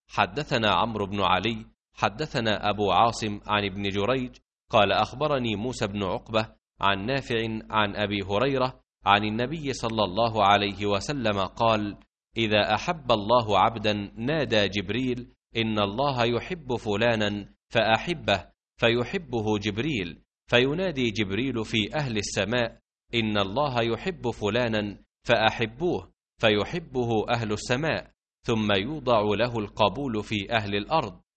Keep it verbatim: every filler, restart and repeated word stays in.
حدثنا عمرو بن علي حدثنا أبو عاصم عن ابن جريج قال أخبرني موسى بن عقبة عن نافع عن أبي هريرة عن النبي صلى الله عليه وسلم قال: إذا أحب الله عبدا نادى جبريل: إن الله يحب فلانا فأحبه، فيحبه جبريل، فينادي جبريل في أهل السماء: إن الله يحب فلانا فأحبوه، فيحبه أهل السماء، ثم يوضع له القبول في أهل الأرض،